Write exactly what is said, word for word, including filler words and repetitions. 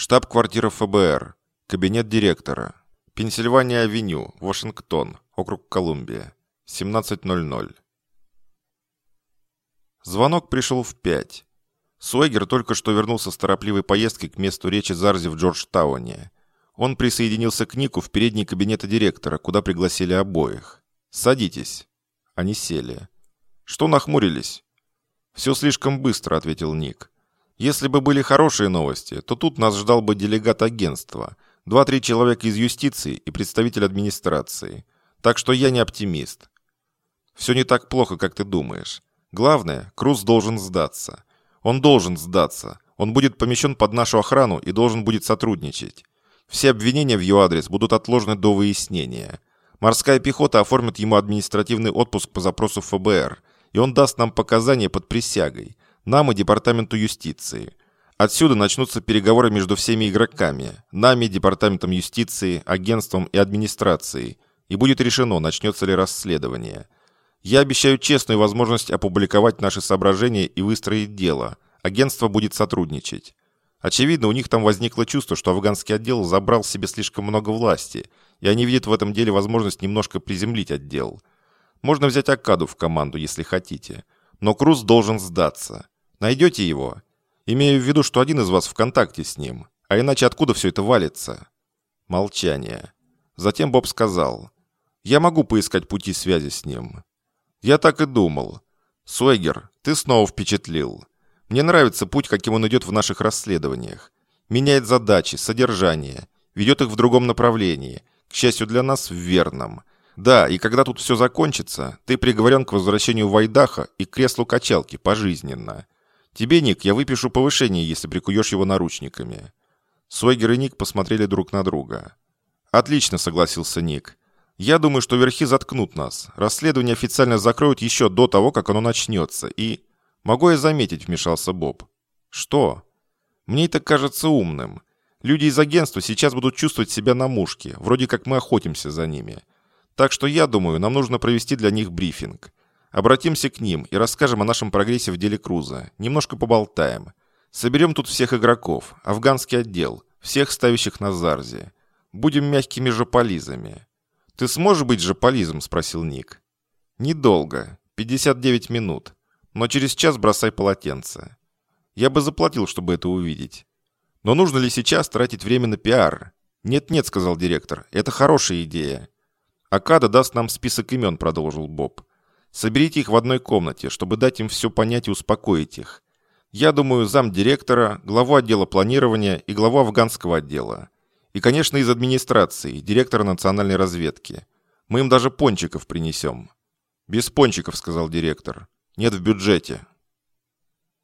Штаб-квартира ФБР. Кабинет директора. Пенсильвания-авеню, Вашингтон, округ Колумбия. семнадцать ноль ноль. Звонок пришел в пять. Суэгер только что вернулся с торопливой поездки к месту речи Зарзи в Джорджтауне. Он присоединился к Нику в передней кабинета директора, куда пригласили обоих. «Садитесь». Они сели. «Что нахмурились?» «Все слишком быстро», — ответил Ник. «Если бы были хорошие новости, то тут нас ждал бы делегат агентства, два-три человека из юстиции и представитель администрации. Так что я не оптимист». «Все не так плохо, как ты думаешь. Главное, Круз должен сдаться. Он должен сдаться. Он будет помещен под нашу охрану и должен будет сотрудничать. Все обвинения в его адрес будут отложены до выяснения. Морская пехота оформит ему административный отпуск по запросу ФБР, и он даст нам показания под присягой, нам и Департаменту юстиции. Отсюда начнутся переговоры между всеми игроками, нами, Департаментом юстиции, агентством и администрацией, и будет решено, начнется ли расследование. Я обещаю честную возможность опубликовать наши соображения и выстроить дело. Агентство будет сотрудничать. Очевидно, у них там возникло чувство, что афганский отдел забрал себе слишком много власти, и они видят в этом деле возможность немножко приземлить отдел. Можно взять Акаду в команду, если хотите. Но Круз должен сдаться. Найдете его? Имею в виду, что один из вас в контакте с ним. А иначе откуда все это валится? Молчание. Затем Боб сказал: «Я могу поискать пути связи с ним». «Я так и думал. Суэгер, ты снова впечатлил. Мне нравится путь, каким он идет в наших расследованиях. Меняет задачи, содержание, ведет их в другом направлении. К счастью для нас, в верном. Да, и когда тут все закончится, ты приговорен к возвращению в Айдахо и к креслу качалки пожизненно. Тебе, Ник, я выпишу повышение, если прикуешь его наручниками». Суэгер и Ник посмотрели друг на друга. «Отлично», — согласился Ник. «Я думаю, что верхи заткнут нас. Расследование официально закроют еще до того, как оно начнется, и...» «Могу я заметить», — вмешался Боб. «Что?» «Мне это кажется умным. Люди из агентства сейчас будут чувствовать себя на мушке, вроде как мы охотимся за ними. Так что я думаю, нам нужно провести для них брифинг. Обратимся к ним и расскажем о нашем прогрессе в деле Круза. Немножко поболтаем. Соберем тут всех игроков, афганский отдел, всех ставящих на Зарзи. Будем мягкими жополизами». «Ты сможешь быть жополизом?» — спросил Ник. «Недолго. пятьдесят девять минут. Но через час бросай полотенце. Я бы заплатил, чтобы это увидеть. Но нужно ли сейчас тратить время на пиар?» «Нет-нет», — сказал директор, — «это хорошая идея». «Акада даст нам список имен», — продолжил Боб. «Соберите их в одной комнате, чтобы дать им все понять и успокоить их. Я думаю, замдиректора, главу отдела планирования и главу афганского отдела. И, конечно, из администрации, директора национальной разведки. Мы им даже пончиков принесем». «Без пончиков», — сказал директор. «Нет в бюджете.